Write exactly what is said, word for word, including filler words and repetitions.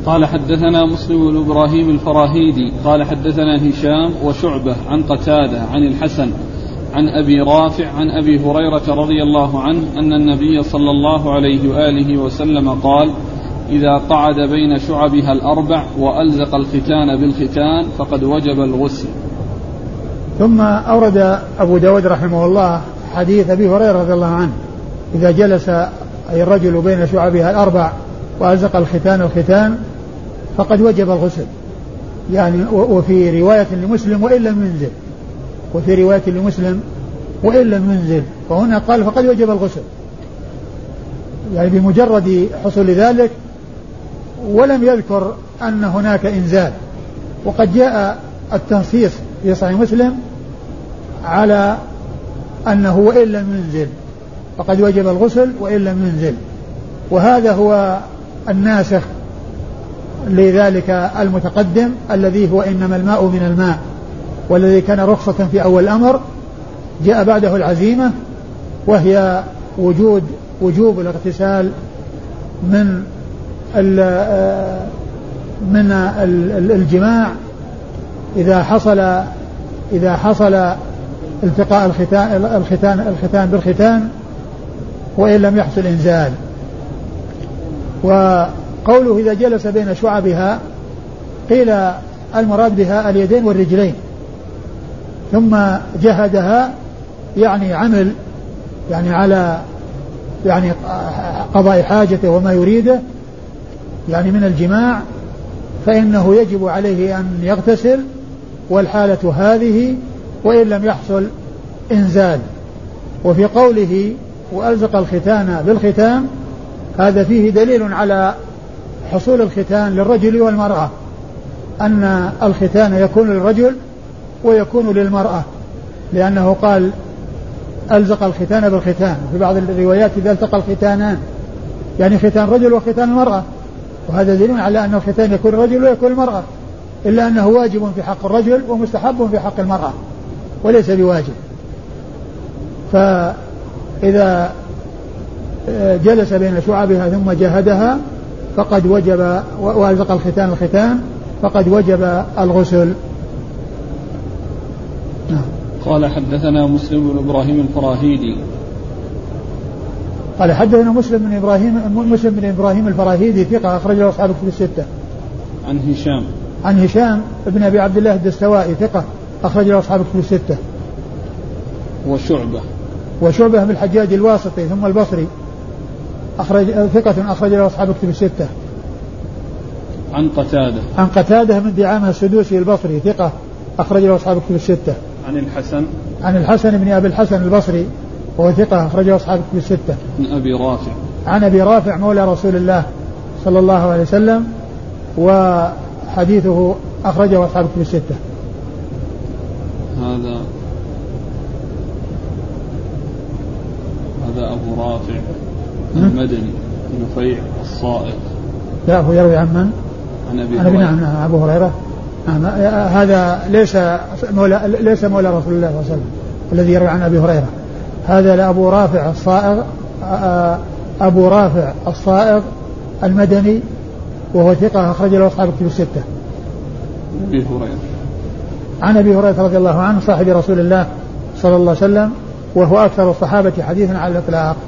قال حدثنا مسلم بن إبراهيم الفراهيدي قال حدثنا هشام وشعبة عن قتادة عن الحسن عن أبي رافع عن أبي هريرة رضي الله عنه أن النبي صلى الله عليه وآله وسلم قال إذا قعد بين شعبها الأربع وألزق الختان بالختان فقد وجب الغسل. ثم أورد أبو داود رحمه الله حديث أبي هريرة رضي الله عنه إذا جلس أي الرجل بين شعبها الأربع وألزق الختان الختان فقد وجب الغسل، يعني وفي رواية لمسلم وإن لم ينزل، وفي رواية لمسلم وإن لم ينزل، وهنا قال فقد وجب الغسل، يعني بمجرد حصول ذلك، ولم يذكر أن هناك إنزال. وقد جاء التنصيص في صحيح مسلم على أنه وإن لم ينزل فقد وجب الغسل وإن لم ينزل، وهذا هو الناسخ لذلك المتقدم الذي هو إنما الماء من الماء، والذي كان رخصة في أول الأمر جاء بعده العزيمة، وهي وجود وجوب الاغتسال من من الجماع إذا حصل إذا حصل التقاء الختان الختان الختان بالختان وإن لم يحصل إنزال. وقوله إذا جلس بين شعبها قيل المراد بها اليدين والرجلين، ثم جهدها يعني عمل يعني على يعني قضاء حاجته وما يريده يعني من الجماع، فإنه يجب عليه أن يغتسل والحالة هذه وإن لم يحصل إنزال. وفي قوله وألزق الختان بالختان هذا فيه دليل على حصول الختان للرجل والمرأة، أن الختان يكون للرجل ويكون للمرأة، لأنه قال ألزق الختان بالختان، في بعض الروايات إذا التقى الختانان يعني ختان رجل وختان المرأة، وهذا دليل على أن الختان يكون الرجل ويكون المرأة، إلا أنه واجب في حق الرجل ومستحب في حق المرأة وليس بواجب. فإذا جلس بين شعبها ثم جهدها فقد وجب وألزق الختان الختان فقد وجب الغسل. قال حدثنا مسلم بن إبراهيم الفراهيدي قال حدثنا مسلم بن إبراهيم مسلم بن إبراهيم الفراهيدي ثقة أخرج له أصحاب الكتب الستة. عن هشام عن هشام بن أبي عبد الله الدستوائي ثقة أخرج له أصحاب الكتب الستة. وشعبة وشعبة بن الحجاج الواسطي ثم البصري أخرج ثقة أخرج له أصحاب الكتب الستة. عن قتادة عن قتادة من دعامة السدوسي البصري ثقة أخرج له أصحاب الكتب الستة. عن الحسن عن الحسن بن أبي الحسن البصري وهو ثقة أخرج له أصحاب الكتب الستة. عن أبي رافع عن أبي رافع مولى رسول الله صلى الله عليه وسلم وحديثه أخرجه أصحاب الكتب الستة. هذا هذا أبو رافع المدني نفيع الصائغ. لا هو يروي عن من؟ عن أبي هريرة. نعم نعم أبو هريرة. نعم هذا ليس مولى ليس مولى رسول الله صلى الله عليه وسلم الذي يروي عن أبي هريرة، هذا لأبو رافع الصائغ أبو رافع الصائغ المدني وهو ثقة أخرج له أصحاب الكتب الستة. أبي هريرة عن أبي هريرة رضي الله عنه صاحب رسول الله صلى الله عليه وسلم وهو أكثر الصحابة حديثا على الإطلاق.